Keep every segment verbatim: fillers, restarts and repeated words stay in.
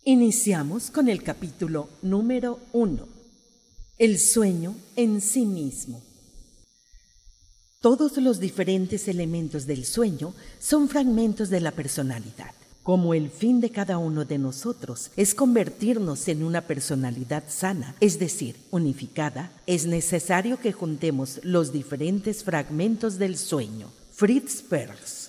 Iniciamos con el capítulo número uno, el sueño en sí mismo. Todos los diferentes elementos del sueño son fragmentos de la personalidad. Como el fin de cada uno de nosotros es convertirnos en una personalidad sana, es decir, unificada, es necesario que juntemos los diferentes fragmentos del sueño. Fritz Perls.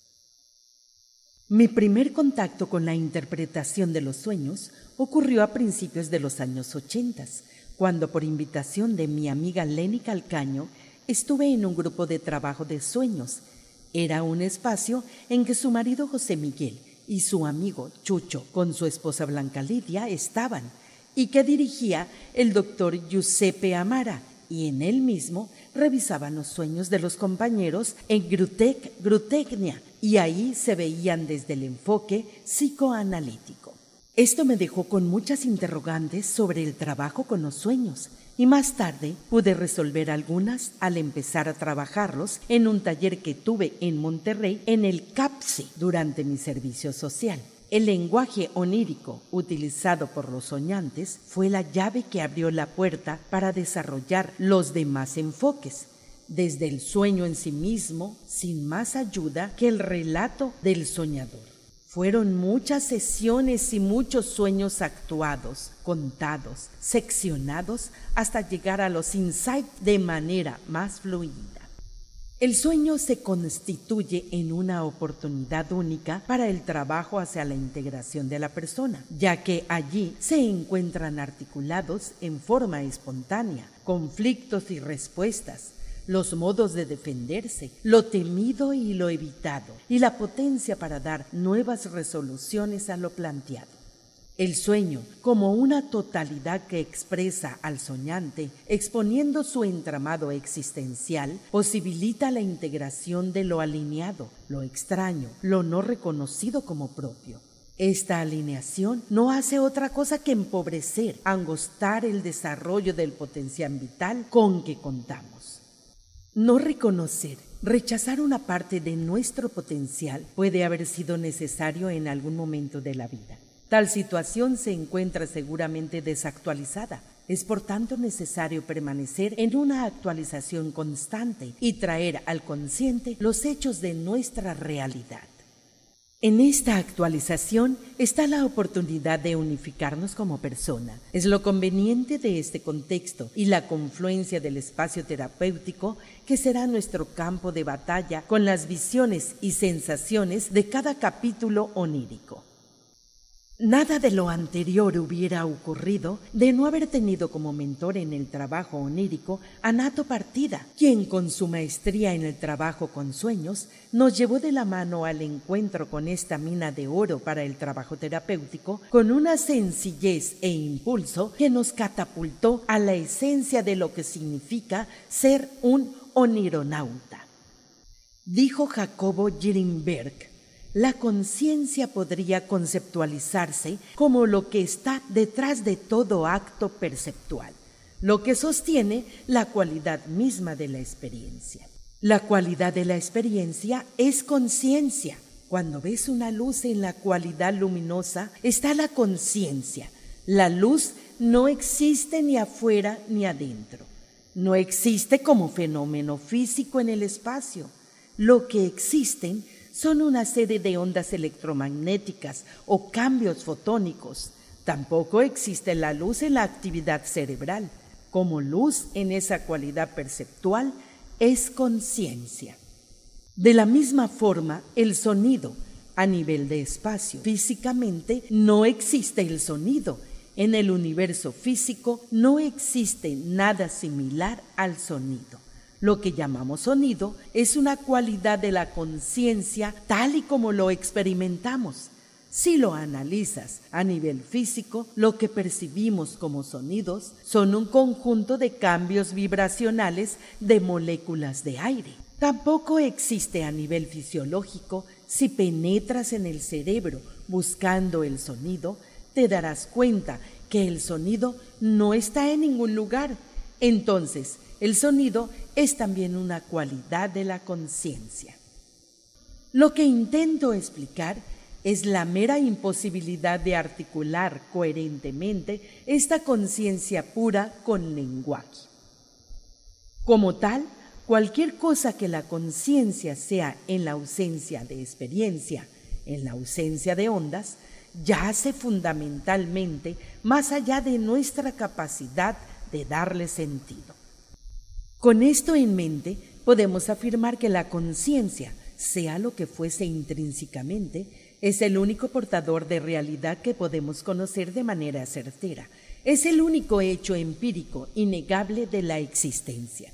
Mi primer contacto con la interpretación de los sueños ocurrió a principios de los años ochenta, cuando por invitación de mi amiga Lenny Calcaño estuve en un grupo de trabajo de sueños. Era un espacio en que su marido José Miguel y su amigo Chucho con su esposa Blanca Lidia estaban, y que dirigía el doctor Giuseppe Amara, y en él mismo revisaban los sueños de los compañeros en Grutec Grutecnia, y ahí se veían desde el enfoque psicoanalítico. Esto me dejó con muchas interrogantes sobre el trabajo con los sueños, y más tarde pude resolver algunas al empezar a trabajarlos en un taller que tuve en Monterrey en el CAPSE durante mi servicio social. El lenguaje onírico utilizado por los soñantes fue la llave que abrió la puerta para desarrollar los demás enfoques, desde el sueño en sí mismo, sin más ayuda que el relato del soñador. Fueron muchas sesiones y muchos sueños actuados, contados, seccionados, hasta llegar a los insights de manera más fluida. El sueño se constituye en una oportunidad única para el trabajo hacia la integración de la persona, ya que allí se encuentran articulados en forma espontánea conflictos y respuestas, los modos de defenderse, lo temido y lo evitado, y la potencia para dar nuevas resoluciones a lo planteado. El sueño, como una totalidad que expresa al soñante, exponiendo su entramado existencial, posibilita la integración de lo alineado, lo extraño, lo no reconocido como propio. Esta alineación no hace otra cosa que empobrecer, angostar el desarrollo del potencial vital con que contamos. No reconocer, rechazar una parte de nuestro potencial puede haber sido necesario en algún momento de la vida. Tal situación se encuentra seguramente desactualizada. Es por tanto necesario permanecer en una actualización constante y traer al consciente los hechos de nuestra realidad. En esta actualización está la oportunidad de unificarnos como persona. Es lo conveniente de este contexto y la confluencia del espacio terapéutico que será nuestro campo de batalla con las visiones y sensaciones de cada capítulo onírico. Nada de lo anterior hubiera ocurrido de no haber tenido como mentor en el trabajo onírico a Nato Partida, quien con su maestría en el trabajo con sueños nos llevó de la mano al encuentro con esta mina de oro para el trabajo terapéutico con una sencillez e impulso que nos catapultó a la esencia de lo que significa ser un onironauta. Dijo Jacobo Grinberg: la conciencia podría conceptualizarse como lo que está detrás de todo acto perceptual, lo que sostiene la cualidad misma de la experiencia. La cualidad de la experiencia es conciencia. Cuando ves una luz en la cualidad luminosa, está la conciencia. La luz no existe ni afuera ni adentro. No existe como fenómeno físico en el espacio. Lo que existen son una serie de ondas electromagnéticas o cambios fotónicos. Tampoco existe la luz en la actividad cerebral. Como luz en esa cualidad perceptual es conciencia. De la misma forma, el sonido, a nivel de espacio, físicamente no existe el sonido. En el universo físico no existe nada similar al sonido. Lo que llamamos sonido es una cualidad de la conciencia tal y como lo experimentamos. Si lo analizas a nivel físico, lo que percibimos como sonidos son un conjunto de cambios vibracionales de moléculas de aire. Tampoco existe a nivel fisiológico. Si penetras en el cerebro buscando el sonido, te darás cuenta que el sonido no está en ningún lugar. Entonces, el sonido es también una cualidad de la conciencia. Lo que intento explicar es la mera imposibilidad de articular coherentemente esta conciencia pura con lenguaje. Como tal, cualquier cosa que la conciencia sea en la ausencia de experiencia, en la ausencia de ondas, yace fundamentalmente más allá de nuestra capacidad de darle sentido. Con esto en mente, podemos afirmar que la conciencia, sea lo que fuese intrínsecamente, es el único portador de realidad que podemos conocer de manera certera. Es el único hecho empírico innegable de la existencia.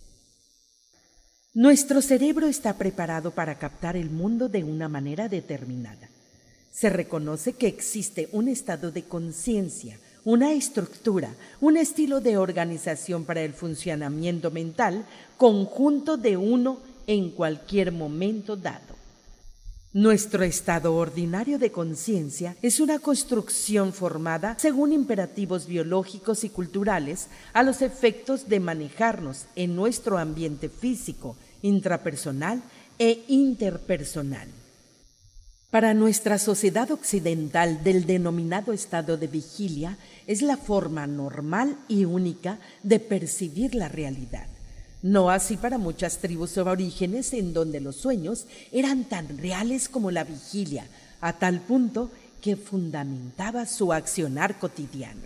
Nuestro cerebro está preparado para captar el mundo de una manera determinada. Se reconoce que existe un estado de conciencia, una estructura, un estilo de organización para el funcionamiento mental, conjunto de uno en cualquier momento dado. Nuestro estado ordinario de conciencia es una construcción formada según imperativos biológicos y culturales a los efectos de manejarnos en nuestro ambiente físico, intrapersonal e interpersonal. Para nuestra sociedad occidental, del denominado estado de vigilia es la forma normal y única de percibir la realidad. No así para muchas tribus aborígenes en donde los sueños eran tan reales como la vigilia, a tal punto que fundamentaba su accionar cotidiano.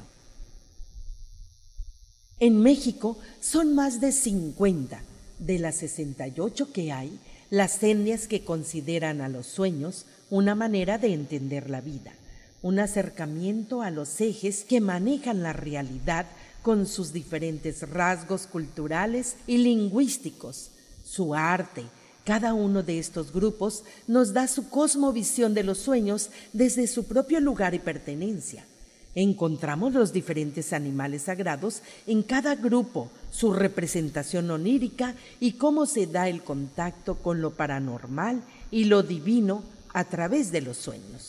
En México son más de cincuenta de las sesenta y ocho que hay las etnias que consideran a los sueños una manera de entender la vida, un acercamiento a los ejes que manejan la realidad con sus diferentes rasgos culturales y lingüísticos, su arte. Cada uno de estos grupos nos da su cosmovisión de los sueños desde su propio lugar y pertenencia. Encontramos los diferentes animales sagrados en cada grupo, su representación onírica y cómo se da el contacto con lo paranormal y lo divino a través de los sueños.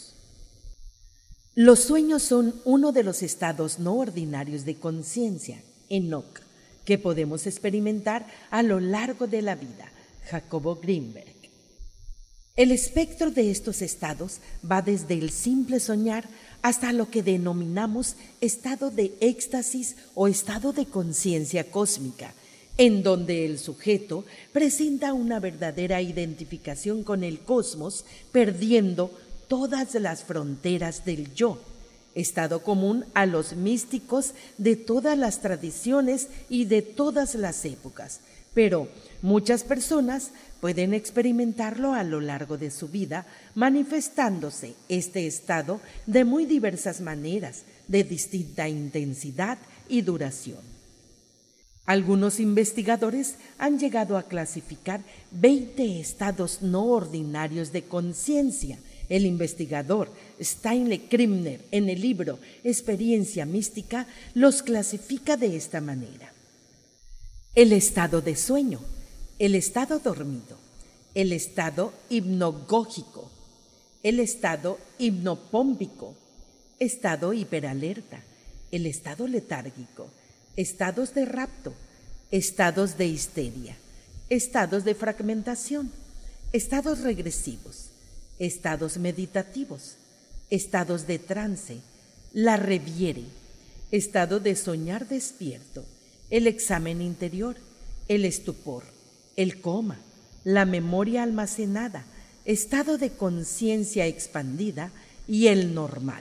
Los sueños son uno de los estados no ordinarios de conciencia, Enoch, que podemos experimentar a lo largo de la vida, Jacobo Greenberg. El espectro de estos estados va desde el simple soñar hasta lo que denominamos estado de éxtasis o estado de conciencia cósmica, en donde el sujeto presenta una verdadera identificación con el cosmos, perdiendo todas las fronteras del yo, estado común a los místicos de todas las tradiciones y de todas las épocas, pero muchas personas pueden experimentarlo a lo largo de su vida, manifestándose este estado de muy diversas maneras, de distinta intensidad y duración. Algunos investigadores han llegado a clasificar veinte estados no ordinarios de conciencia. El investigador Stanley Krippner, en el libro Experiencia Mística, los clasifica de esta manera: el estado de sueño, el estado dormido, el estado hipnagógico, el estado hipnopómpico, estado hiperalerta, el estado letárgico, estados de rapto, estados de histeria, estados de fragmentación, estados regresivos, estados meditativos, estados de trance, la reviere, estado de soñar despierto, el examen interior, el estupor, el coma, la memoria almacenada, estado de conciencia expandida y el normal.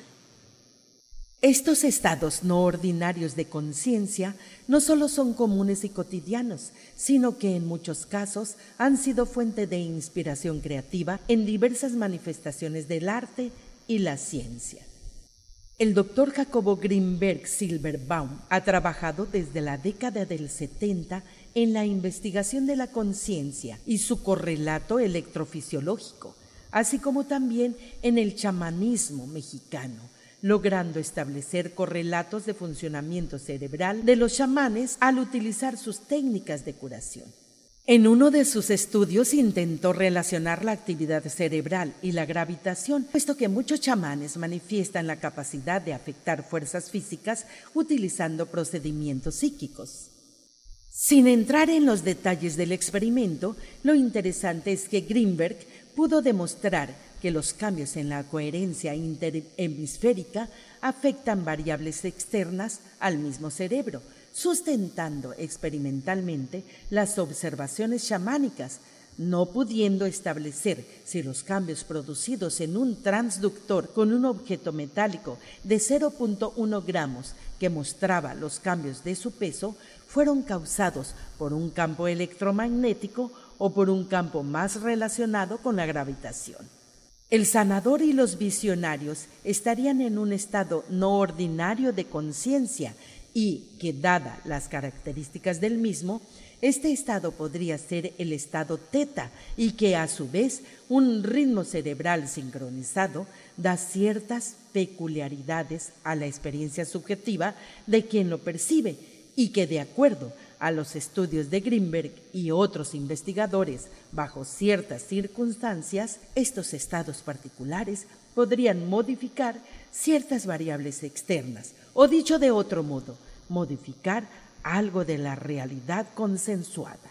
Estos estados no ordinarios de conciencia no solo son comunes y cotidianos, sino que en muchos casos han sido fuente de inspiración creativa en diversas manifestaciones del arte y la ciencia. El doctor Jacobo Greenberg Silverbaum ha trabajado desde la década del setenta en la investigación de la conciencia y su correlato electrofisiológico, así como también en el chamanismo mexicano, logrando establecer correlatos de funcionamiento cerebral de los chamanes al utilizar sus técnicas de curación. En uno de sus estudios intentó relacionar la actividad cerebral y la gravitación, puesto que muchos chamanes manifiestan la capacidad de afectar fuerzas físicas utilizando procedimientos psíquicos. Sin entrar en los detalles del experimento, lo interesante es que Greenberg pudo demostrar que los cambios en la coherencia interhemisférica afectan variables externas al mismo cerebro, sustentando experimentalmente las observaciones chamánicas, no pudiendo establecer si los cambios producidos en un transductor con un objeto metálico de cero punto uno gramos que mostraba los cambios de su peso fueron causados por un campo electromagnético o por un campo más relacionado con la gravitación. El sanador y los visionarios estarían en un estado no ordinario de conciencia y que, dadas las características del mismo, este estado podría ser el estado teta y que, a su vez, un ritmo cerebral sincronizado da ciertas peculiaridades a la experiencia subjetiva de quien lo percibe y que, de acuerdo a los estudios de Greenberg y otros investigadores, bajo ciertas circunstancias, estos estados particulares podrían modificar ciertas variables externas, o dicho de otro modo, modificar algo de la realidad consensuada.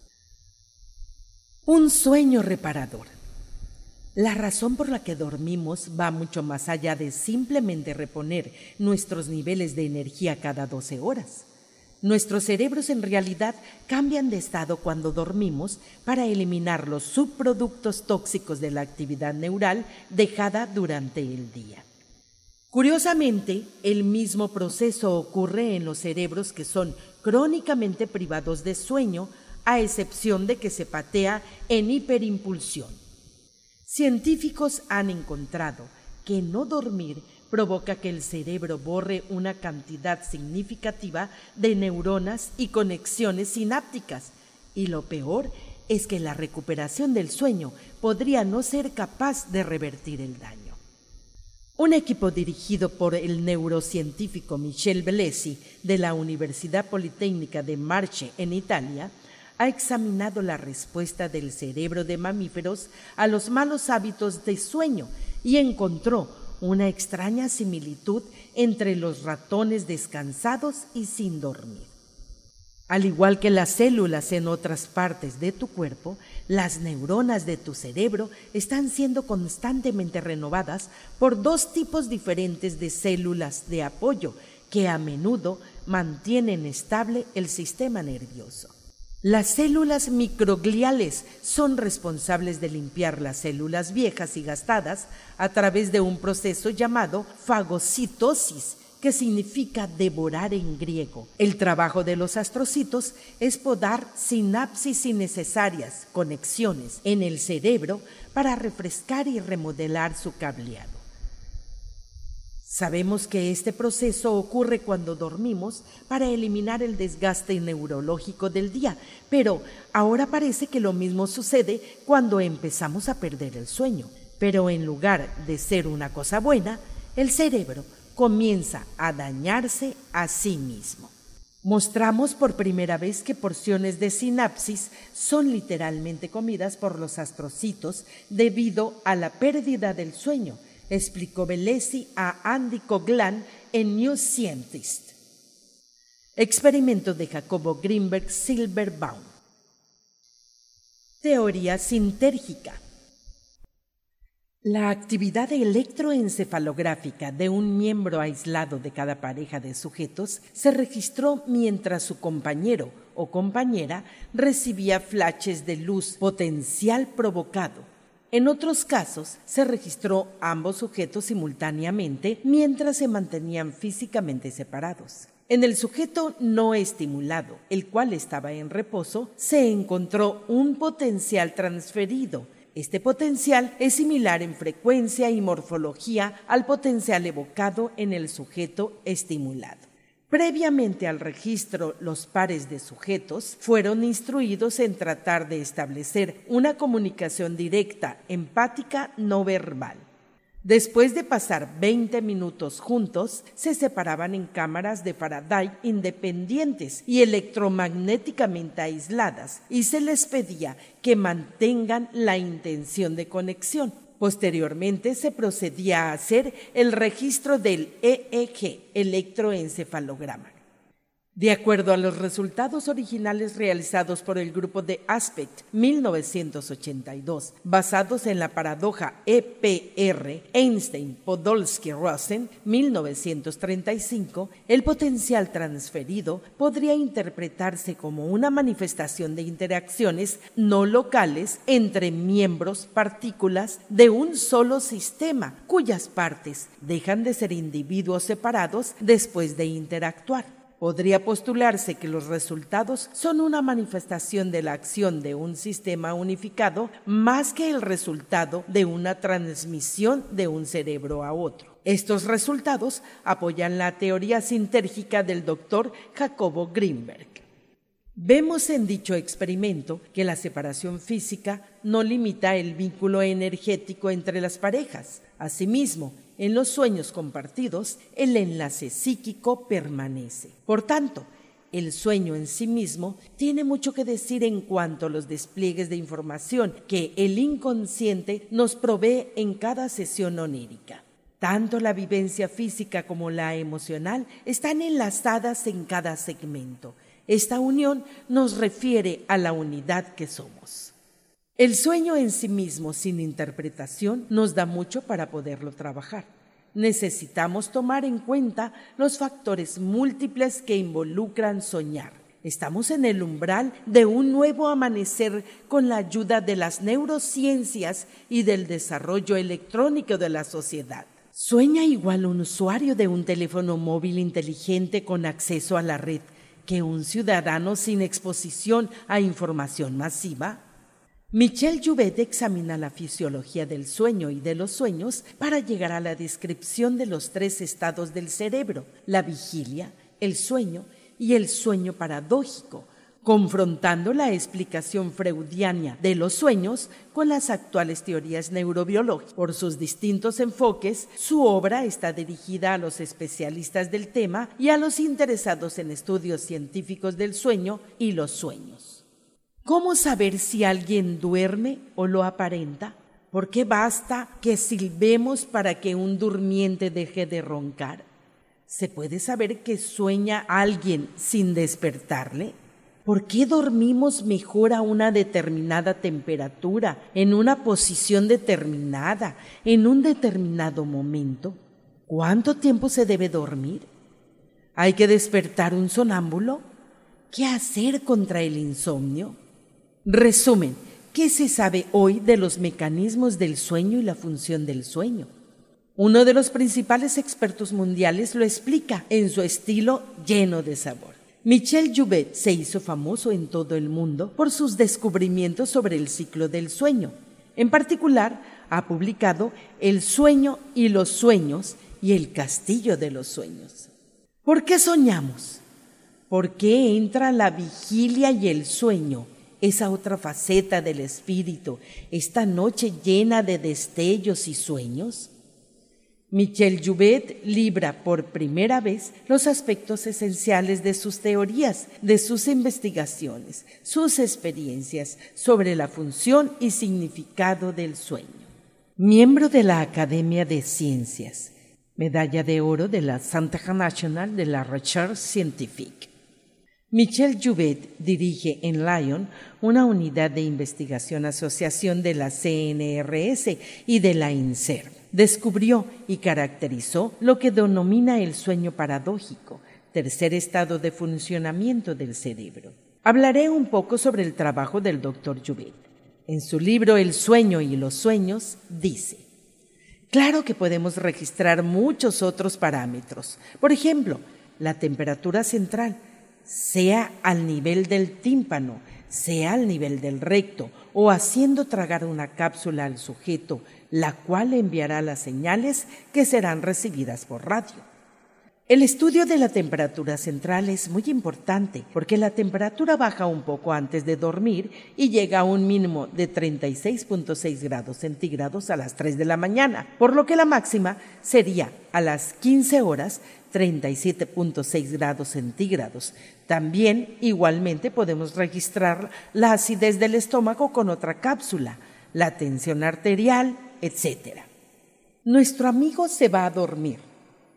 Un sueño reparador. La razón por la que dormimos va mucho más allá de simplemente reponer nuestros niveles de energía cada doce horas. Nuestros cerebros en realidad cambian de estado cuando dormimos para eliminar los subproductos tóxicos de la actividad neural dejada durante el día. Curiosamente, el mismo proceso ocurre en los cerebros que son crónicamente privados de sueño, a excepción de que se patea en hiperimpulsión. Científicos han encontrado que no dormir provoca que el cerebro borre una cantidad significativa de neuronas y conexiones sinápticas, y lo peor es que la recuperación del sueño podría no ser capaz de revertir el daño. Un equipo dirigido por el neurocientífico Michel Bellesi de la Universidad Politécnica de Marche en Italia ha examinado la respuesta del cerebro de mamíferos a los malos hábitos de sueño y encontró una extraña similitud entre los ratones descansados y sin dormir. Al igual que las células en otras partes de tu cuerpo, las neuronas de tu cerebro están siendo constantemente renovadas por dos tipos diferentes de células de apoyo que a menudo mantienen estable el sistema nervioso. Las células microgliales son responsables de limpiar las células viejas y gastadas a través de un proceso llamado fagocitosis, que significa devorar en griego. El trabajo de los astrocitos es podar sinapsis innecesarias, conexiones en el cerebro para refrescar y remodelar su cableado. Sabemos que este proceso ocurre cuando dormimos para eliminar el desgaste neurológico del día, pero ahora parece que lo mismo sucede cuando empezamos a perder el sueño. Pero en lugar de ser una cosa buena, el cerebro comienza a dañarse a sí mismo. Mostramos por primera vez que porciones de sinapsis son literalmente comidas por los astrocitos debido a la pérdida del sueño, explicó Bellesi a Andy Coglan en New Scientist. Experimento de Jacobo Greenberg Silverbaum. Teoría sintérgica. La actividad electroencefalográfica de un miembro aislado de cada pareja de sujetos se registró mientras su compañero o compañera recibía flashes de luz potencial provocado. En otros casos, se registró ambos sujetos simultáneamente mientras se mantenían físicamente separados. En el sujeto no estimulado, el cual estaba en reposo, se encontró un potencial transferido. Este potencial es similar en frecuencia y morfología al potencial evocado en el sujeto estimulado. Previamente al registro, los pares de sujetos fueron instruidos en tratar de establecer una comunicación directa, empática, no verbal. Después de pasar veinte minutos juntos, se separaban en cámaras de Faraday independientes y electromagnéticamente aisladas, y se les pedía que mantengan la intención de conexión. Posteriormente se procedía a hacer el registro del E E G, electroencefalograma. De acuerdo a los resultados originales realizados por el grupo de Aspect mil novecientos ochenta y dos, basados en la paradoja E P R Einstein-Podolsky-Rosen mil novecientos treinta y cinco, el potencial transferido podría interpretarse como una manifestación de interacciones no locales entre miembros, partículas de un solo sistema, cuyas partes dejan de ser individuos separados después de interactuar. Podría postularse que los resultados son una manifestación de la acción de un sistema unificado más que el resultado de una transmisión de un cerebro a otro. Estos resultados apoyan la teoría sintérgica del doctor Jacobo Greenberg. Vemos en dicho experimento que la separación física no limita el vínculo energético entre las parejas. Asimismo, en los sueños compartidos, el enlace psíquico permanece. Por tanto, el sueño en sí mismo tiene mucho que decir en cuanto a los despliegues de información que el inconsciente nos provee en cada sesión onírica. Tanto la vivencia física como la emocional están enlazadas en cada segmento. Esta unión nos refiere a la unidad que somos. El sueño en sí mismo, sin interpretación, nos da mucho para poderlo trabajar. Necesitamos tomar en cuenta los factores múltiples que involucran soñar. Estamos en el umbral de un nuevo amanecer con la ayuda de las neurociencias y del desarrollo electrónico de la sociedad. ¿Sueña igual un usuario de un teléfono móvil inteligente con acceso a la red que un ciudadano sin exposición a información masiva? Michel Jouvet examina la fisiología del sueño y de los sueños para llegar a la descripción de los tres estados del cerebro, la vigilia, el sueño y el sueño paradójico, confrontando la explicación freudiana de los sueños con las actuales teorías neurobiológicas. Por sus distintos enfoques, su obra está dirigida a los especialistas del tema y a los interesados en estudios científicos del sueño y los sueños. ¿Cómo saber si alguien duerme o lo aparenta? ¿Por qué basta que silbemos para que un durmiente deje de roncar? ¿Se puede saber que sueña alguien sin despertarle? ¿Por qué dormimos mejor a una determinada temperatura, en una posición determinada, en un determinado momento? ¿Cuánto tiempo se debe dormir? ¿Hay que despertar un sonámbulo? ¿Qué hacer contra el insomnio? Resumen, ¿qué se sabe hoy de los mecanismos del sueño y la función del sueño? Uno de los principales expertos mundiales lo explica en su estilo lleno de sabor. Michel Jouvet se hizo famoso en todo el mundo por sus descubrimientos sobre el ciclo del sueño. En particular, ha publicado El sueño y los sueños y El castillo de los sueños. ¿Por qué soñamos? ¿Por qué entra la vigilia y el sueño? Esa otra faceta del espíritu, esta noche llena de destellos y sueños. Michel Jouvet libra por primera vez los aspectos esenciales de sus teorías, de sus investigaciones, sus experiencias sobre la función y significado del sueño. Miembro de la Academia de Ciencias, medalla de oro de la Centre National de la Recherche Scientifique. Michel Jouvet dirige en Lyon una unidad de investigación-asociación de la C N R S y de la INSERM. Descubrió y caracterizó lo que denomina el sueño paradójico, tercer estado de funcionamiento del cerebro. Hablaré un poco sobre el trabajo del doctor Jouvet. En su libro El sueño y los sueños dice: claro que podemos registrar muchos otros parámetros, por ejemplo, la temperatura central, sea al nivel del tímpano, sea al nivel del recto, o haciendo tragar una cápsula al sujeto, la cual enviará las señales que serán recibidas por radio. El estudio de la temperatura central es muy importante porque la temperatura baja un poco antes de dormir y llega a un mínimo de treinta y seis punto seis grados centígrados a las tres de la mañana, por lo que la máxima sería a las quince horas treinta y siete punto seis grados centígrados. También, igualmente, podemos registrar la acidez del estómago con otra cápsula, la tensión arterial, etcétera. Nuestro amigo se va a dormir.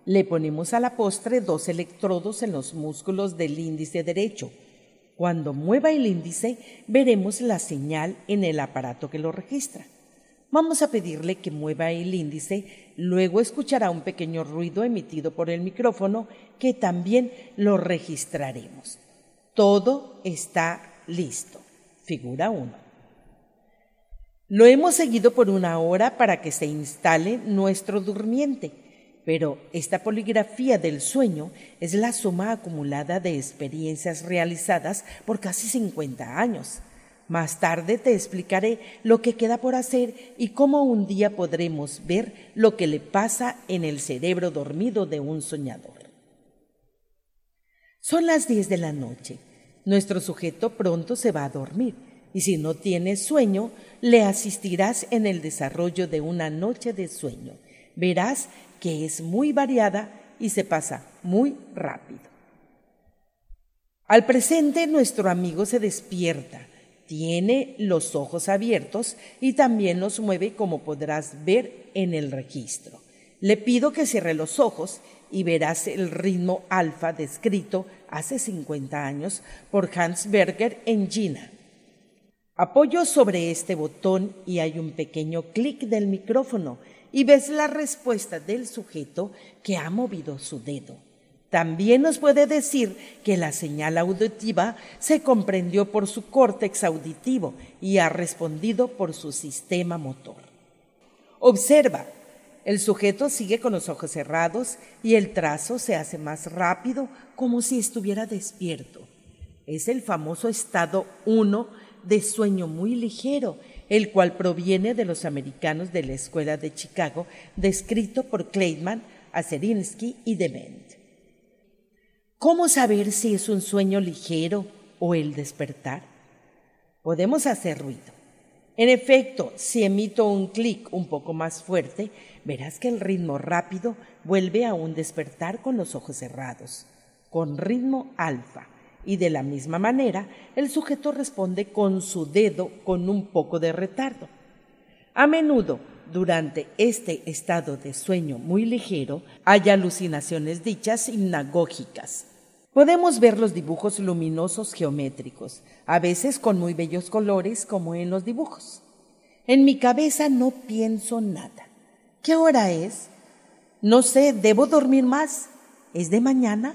Le ponemos a la postre dos electrodos en los músculos del índice derecho. Cuando mueva el índice, veremos la señal en el aparato que lo registra. Vamos a pedirle que mueva el índice, luego escuchará un pequeño ruido emitido por el micrófono que también lo registraremos. Todo está listo. Figura uno. Lo hemos seguido por una hora para que se instale nuestro durmiente, pero esta poligrafía del sueño es la suma acumulada de experiencias realizadas por casi cincuenta años. Más tarde te explicaré lo que queda por hacer y cómo un día podremos ver lo que le pasa en el cerebro dormido de un soñador. Son las diez de la noche. Nuestro sujeto pronto se va a dormir y si no tiene sueño, le asistirás en el desarrollo de una noche de sueño. Verás que es muy variada y se pasa muy rápido. Al presente, nuestro amigo se despierta. Tiene los ojos abiertos y también los mueve como podrás ver en el registro. Le pido que cierre los ojos y verás el ritmo alfa descrito hace cincuenta años por Hans Berger en Jena. Apoyo sobre este botón y hay un pequeño clic del micrófono y ves la respuesta del sujeto que ha movido su dedo. También nos puede decir que la señal auditiva se comprendió por su córtex auditivo y ha respondido por su sistema motor. Observa, el sujeto sigue con los ojos cerrados y el trazo se hace más rápido como si estuviera despierto. Es el famoso estado uno de sueño muy ligero, el cual proviene de los americanos de la Escuela de Chicago, descrito por Kleitman, Aserinsky y Dement. ¿Cómo saber si es un sueño ligero o el despertar? Podemos hacer ruido. En efecto, si emito un clic un poco más fuerte, verás que el ritmo rápido vuelve a un despertar con los ojos cerrados, con ritmo alfa, y de la misma manera el sujeto responde con su dedo con un poco de retardo. A menudo, durante este estado de sueño muy ligero, hay alucinaciones dichas hipnagógicas. Podemos ver los dibujos luminosos geométricos, a veces con muy bellos colores como en los dibujos. En mi cabeza no pienso nada. ¿Qué hora es? No sé, ¿debo dormir más? ¿Es de mañana?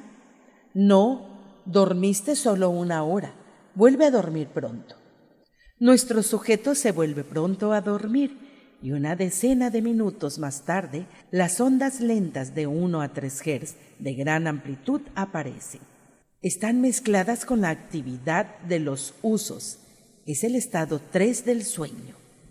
No, dormiste solo una hora. Vuelve a dormir pronto. Nuestro sujeto se vuelve pronto a dormir y una decena de minutos más tarde, las ondas lentas de uno a tres hertz de gran amplitud aparecen. Están mezcladas con la actividad de los usos. Es el estado tres del sueño.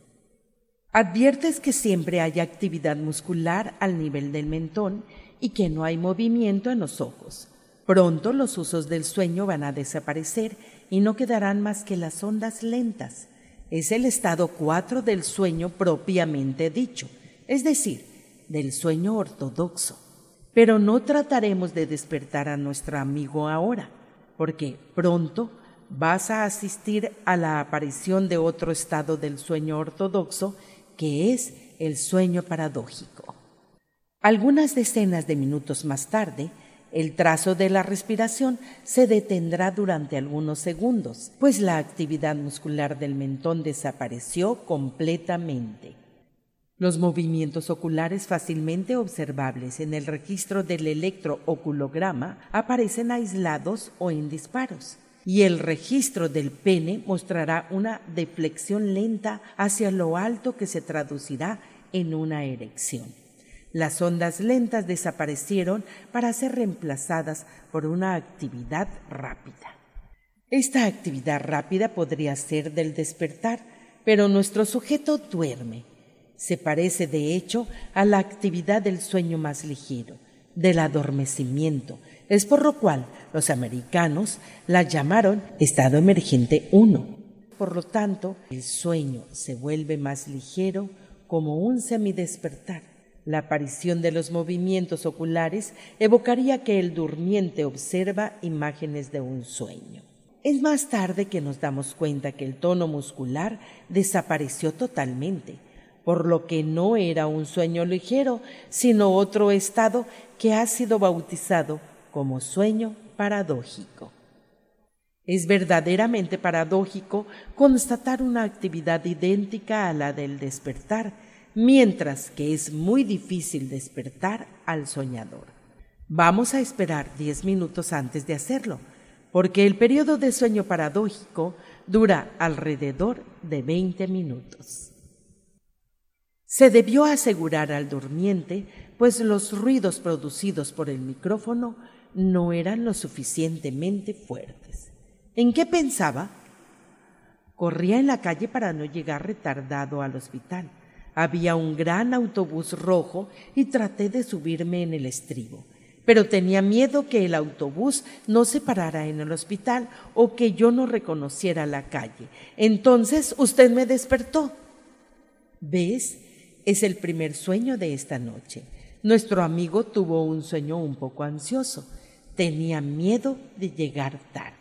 Adviertes que siempre hay actividad muscular al nivel del mentón y que no hay movimiento en los ojos. Pronto los usos del sueño van a desaparecer y no quedarán más que las ondas lentas. Es el estado cuatro del sueño propiamente dicho, es decir, del sueño ortodoxo. Pero no trataremos de despertar a nuestro amigo ahora, porque pronto vas a asistir a la aparición de otro estado del sueño ortodoxo, que es el sueño paradójico. Algunas decenas de minutos más tarde, el trazo de la respiración se detendrá durante algunos segundos, pues la actividad muscular del mentón desapareció completamente. Los movimientos oculares fácilmente observables en el registro del electrooculograma aparecen aislados o en disparos, y el registro del pene mostrará una deflexión lenta hacia lo alto que se traducirá en una erección. Las ondas lentas desaparecieron para ser reemplazadas por una actividad rápida. Esta actividad rápida podría ser del despertar, pero nuestro sujeto duerme. Se parece, de hecho, a la actividad del sueño más ligero, del adormecimiento. Es por lo cual los americanos la llamaron estado emergente uno. Por lo tanto, el sueño se vuelve más ligero como un semidespertar. La aparición de los movimientos oculares evocaría que el durmiente observa imágenes de un sueño. Es más tarde que nos damos cuenta que el tono muscular desapareció totalmente. por lo que no era un sueño ligero, sino otro estado que ha sido bautizado como sueño paradójico. Es verdaderamente paradójico constatar una actividad idéntica a la del despertar, mientras que es muy difícil despertar al soñador. Vamos a esperar diez minutos antes de hacerlo, porque el periodo de sueño paradójico dura alrededor de veinte minutos. Se debió asegurar al durmiente, pues los ruidos producidos por el micrófono no eran lo suficientemente fuertes. ¿En qué pensaba? Corría en la calle para no llegar retardado al hospital. Había un gran autobús rojo y traté de subirme en el estribo, pero tenía miedo que el autobús no se parara en el hospital o que yo no reconociera la calle. Entonces usted me despertó. ¿Ves? Es el primer sueño de esta noche. Nuestro amigo tuvo un sueño un poco ansioso. Tenía miedo de llegar tarde.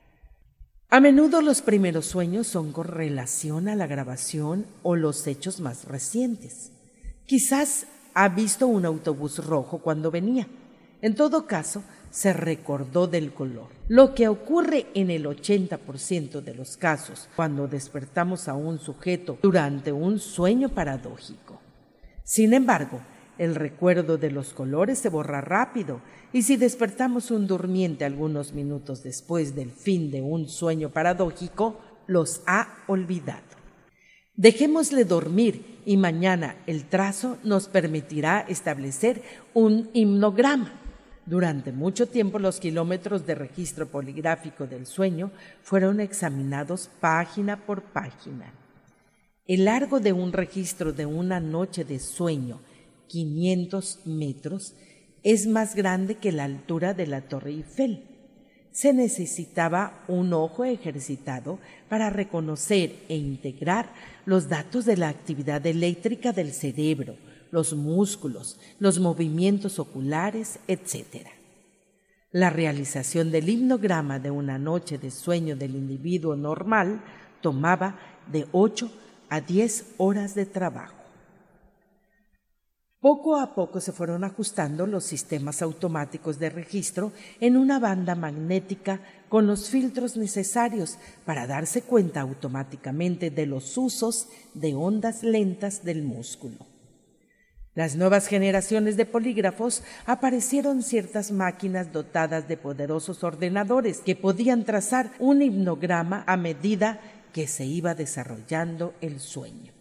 A menudo los primeros sueños son con relación a la grabación o los hechos más recientes. Quizás ha visto un autobús rojo cuando venía. En todo caso, se recordó del color. Lo que ocurre en el ochenta por ciento de los casos cuando despertamos a un sujeto durante un sueño paradójico. Sin embargo, el recuerdo de los colores se borra rápido y si despertamos un durmiente algunos minutos después del fin de un sueño paradójico, los ha olvidado. Dejémosle dormir y mañana el trazo nos permitirá establecer un himnograma. Durante mucho tiempo los kilómetros de registro poligráfico del sueño fueron examinados página por página. El largo de un registro de una noche de sueño, quinientos metros, es más grande que la altura de la Torre Eiffel. Se necesitaba un ojo ejercitado para reconocer e integrar los datos de la actividad eléctrica del cerebro, los músculos, los movimientos oculares, etcétera. La realización del himnograma de una noche de sueño del individuo normal tomaba de ocho a diez horas de trabajo. Poco a poco se fueron ajustando los sistemas automáticos de registro en una banda magnética con los filtros necesarios para darse cuenta automáticamente de los usos de ondas lentas del músculo. Las nuevas generaciones de polígrafos aparecieron ciertas máquinas dotadas de poderosos ordenadores que podían trazar un himnograma a medida que se iba desarrollando el sueño.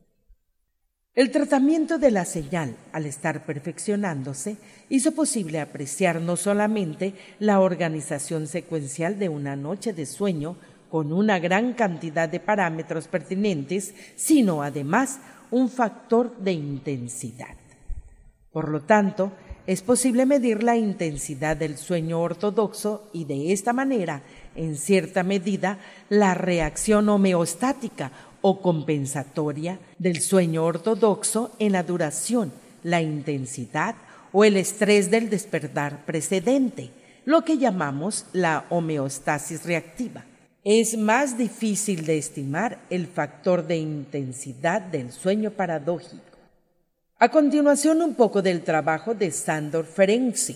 El tratamiento de la señal, al estar perfeccionándose, hizo posible apreciar no solamente la organización secuencial de una noche de sueño con una gran cantidad de parámetros pertinentes, sino además un factor de intensidad. Por lo tanto, es posible medir la intensidad del sueño ortodoxo y de esta manera, en cierta medida, la reacción homeostática o compensatoria del sueño ortodoxo en la duración, la intensidad o el estrés del despertar precedente, lo que llamamos la homeostasis reactiva. Es más difícil de estimar el factor de intensidad del sueño paradójico. A continuación, un poco del trabajo de Sándor Ferenczi.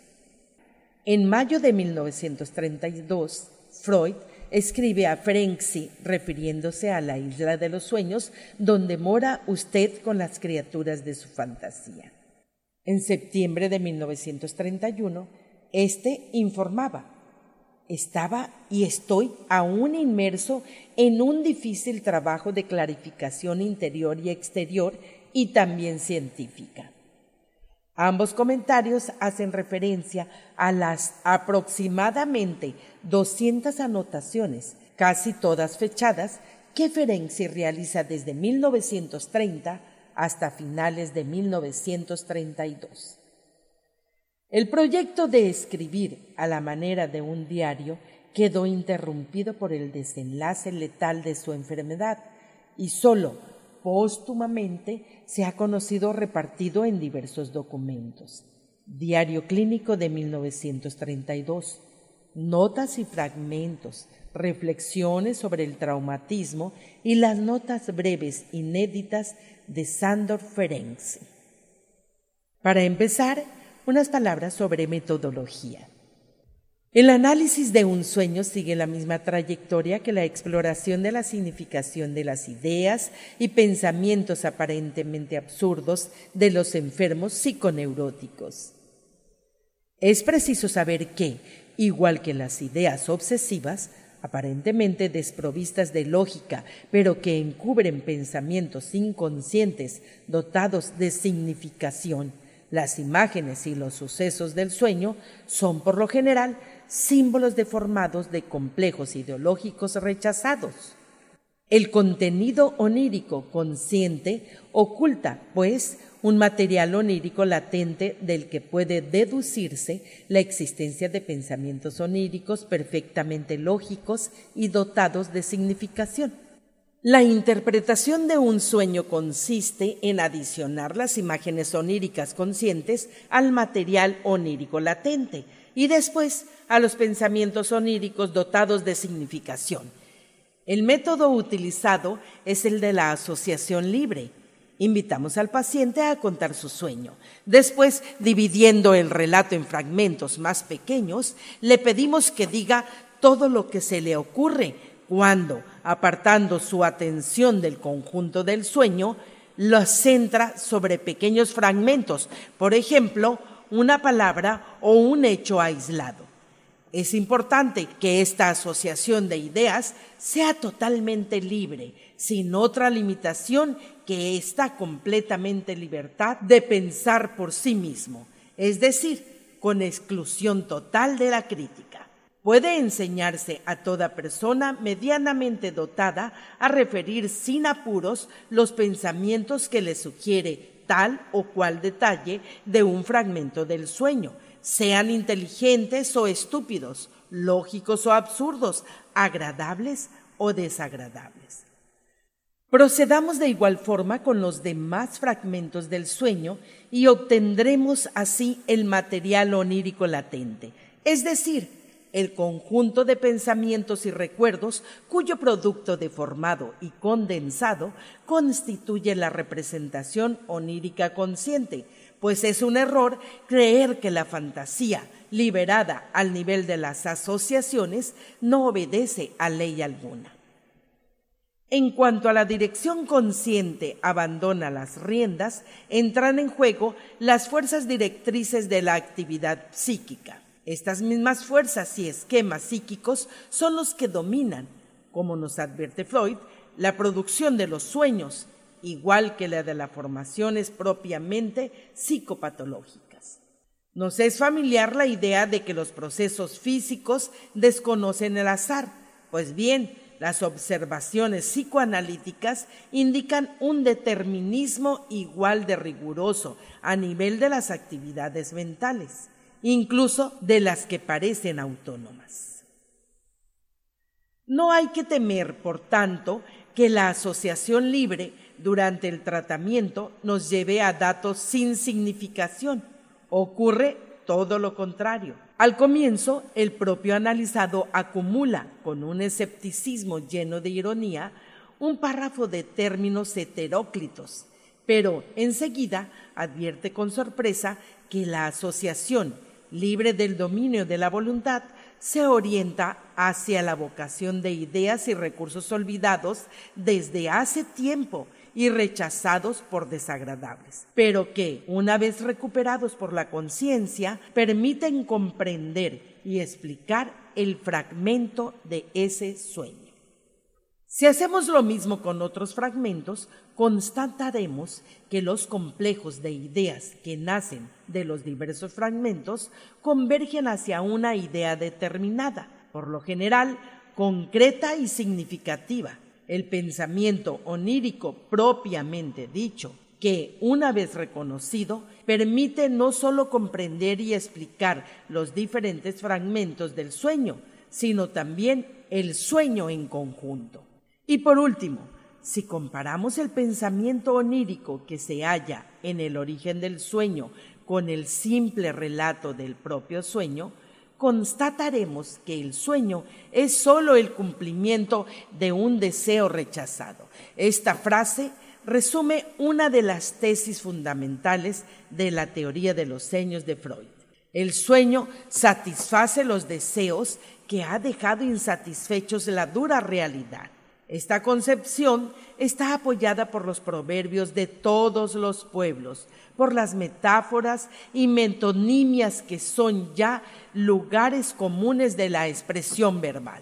En mayo de mil novecientos treinta y dos, Freud escribe a Ferenczi refiriéndose a la isla de los sueños donde mora usted con las criaturas de su fantasía. En septiembre de mil novecientos treinta y uno, este informaba: estaba y estoy aún inmerso en un difícil trabajo de clarificación interior y exterior y también científica. Ambos comentarios hacen referencia a las aproximadamente doscientas anotaciones, casi todas fechadas, que Ferenczi realiza desde mil novecientos treinta hasta finales de mil novecientos treinta y dos. El proyecto de escribir a la manera de un diario quedó interrumpido por el desenlace letal de su enfermedad y solo póstumamente se ha conocido repartido en diversos documentos. Diario clínico de mil novecientos treinta y dos, notas y fragmentos, reflexiones sobre el traumatismo y las notas breves inéditas de Sándor Ferenczi. Para empezar, unas palabras sobre metodología. El análisis de un sueño sigue la misma trayectoria que la exploración de la significación de las ideas y pensamientos aparentemente absurdos de los enfermos psiconeuróticos. Es preciso saber que, igual que las ideas obsesivas, aparentemente desprovistas de lógica, pero que encubren pensamientos inconscientes dotados de significación, las imágenes y los sucesos del sueño son, por lo general, símbolos deformados de complejos ideológicos rechazados. El contenido onírico consciente oculta, pues, un material onírico latente del que puede deducirse la existencia de pensamientos oníricos perfectamente lógicos y dotados de significación. La interpretación de un sueño consiste en adicionar las imágenes oníricas conscientes al material onírico latente y después a los pensamientos oníricos dotados de significación. El método utilizado es el de la asociación libre. Invitamos al paciente a contar su sueño. Después, dividiendo el relato en fragmentos más pequeños, le pedimos que diga todo lo que se le ocurre cuando, apartando su atención del conjunto del sueño, lo centra sobre pequeños fragmentos, por ejemplo, una palabra o un hecho aislado. Es importante que esta asociación de ideas sea totalmente libre, sin otra limitación que esta completamente libertad de pensar por sí mismo, es decir, con exclusión total de la crítica. Puede enseñarse a toda persona medianamente dotada a referir sin apuros los pensamientos que le sugiere tal o cual detalle de un fragmento del sueño, sean inteligentes o estúpidos, lógicos o absurdos, agradables o desagradables. Procedamos de igual forma con los demás fragmentos del sueño y obtendremos así el material onírico latente, es decir, el conjunto de pensamientos y recuerdos cuyo producto deformado y condensado constituye la representación onírica consciente, pues es un error creer que la fantasía, liberada al nivel de las asociaciones, no obedece a ley alguna. En cuanto a la dirección consciente abandona las riendas, entran en juego las fuerzas directrices de la actividad psíquica. Estas mismas fuerzas y esquemas psíquicos son los que dominan, como nos advierte Freud, la producción de los sueños, igual que la de las formaciones propiamente psicopatológicas. Nos es familiar la idea de que los procesos físicos desconocen el azar, pues bien, las observaciones psicoanalíticas indican un determinismo igual de riguroso a nivel de las actividades mentales, incluso de las que parecen autónomas. No hay que temer, por tanto, que la asociación libre durante el tratamiento nos lleve a datos sin significación. Ocurre todo lo contrario. Al comienzo, el propio analizado acumula, con un escepticismo lleno de ironía, un párrafo de términos heteróclitos, pero enseguida advierte con sorpresa que la asociación, libre del dominio de la voluntad, se orienta hacia la vocación de ideas y recursos olvidados desde hace tiempo y rechazados por desagradables, pero que, una vez recuperados por la conciencia, permiten comprender y explicar el fragmento de ese sueño. Si hacemos lo mismo con otros fragmentos, constataremos que los complejos de ideas que nacen de los diversos fragmentos convergen hacia una idea determinada, por lo general concreta y significativa. El pensamiento onírico propiamente dicho, que, una vez reconocido, permite no solo comprender y explicar los diferentes fragmentos del sueño, sino también el sueño en conjunto. Y por último, si comparamos el pensamiento onírico que se halla en el origen del sueño con el simple relato del propio sueño, constataremos que el sueño es solo el cumplimiento de un deseo rechazado. Esta frase resume una de las tesis fundamentales de la teoría de los sueños de Freud. El sueño satisface los deseos que ha dejado insatisfechos la dura realidad. Esta concepción está apoyada por los proverbios de todos los pueblos, por las metáforas y metonimias que son ya lugares comunes de la expresión verbal.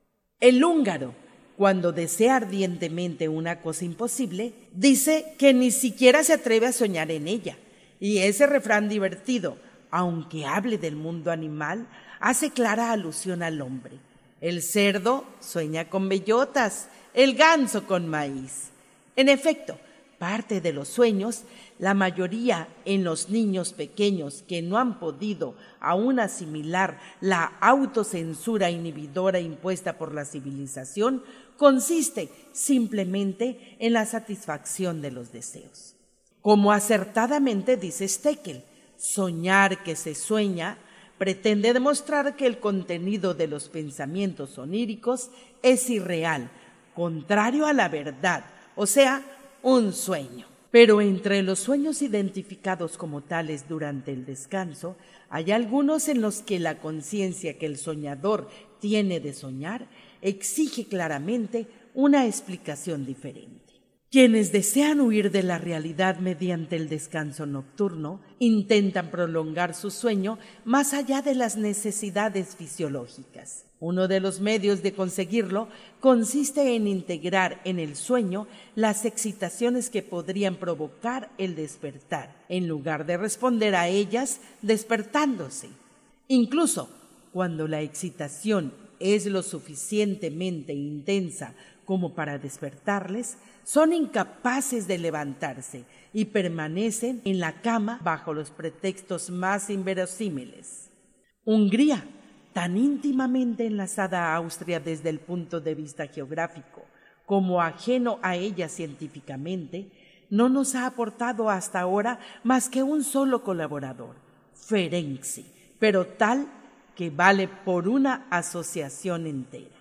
El húngaro, cuando desea ardientemente una cosa imposible, dice que ni siquiera se atreve a soñar en ella. Y ese refrán divertido, aunque hable del mundo animal, hace clara alusión al hombre. El cerdo sueña con bellotas, el ganso con maíz. En efecto, parte de los sueños, la mayoría en los niños pequeños que no han podido aún asimilar la autocensura inhibidora impuesta por la civilización, consiste simplemente en la satisfacción de los deseos. Como acertadamente dice Stekel, soñar que se sueña pretende demostrar que el contenido de los pensamientos oníricos es irreal, contrario a la verdad, o sea, un sueño. Pero entre los sueños identificados como tales durante el descanso, hay algunos en los que la conciencia que el soñador tiene de soñar exige claramente una explicación diferente. Quienes desean huir de la realidad mediante el descanso nocturno intentan prolongar su sueño más allá de las necesidades fisiológicas. Uno de los medios de conseguirlo consiste en integrar en el sueño las excitaciones que podrían provocar el despertar, en lugar de responder a ellas despertándose. Incluso cuando la excitación es lo suficientemente intensa como para despertarles, son incapaces de levantarse y permanecen en la cama bajo los pretextos más inverosímiles. Hungría, tan íntimamente enlazada a Austria desde el punto de vista geográfico, como ajeno a ella científicamente, no nos ha aportado hasta ahora más que un solo colaborador, Ferenczi, pero tal que vale por una asociación entera.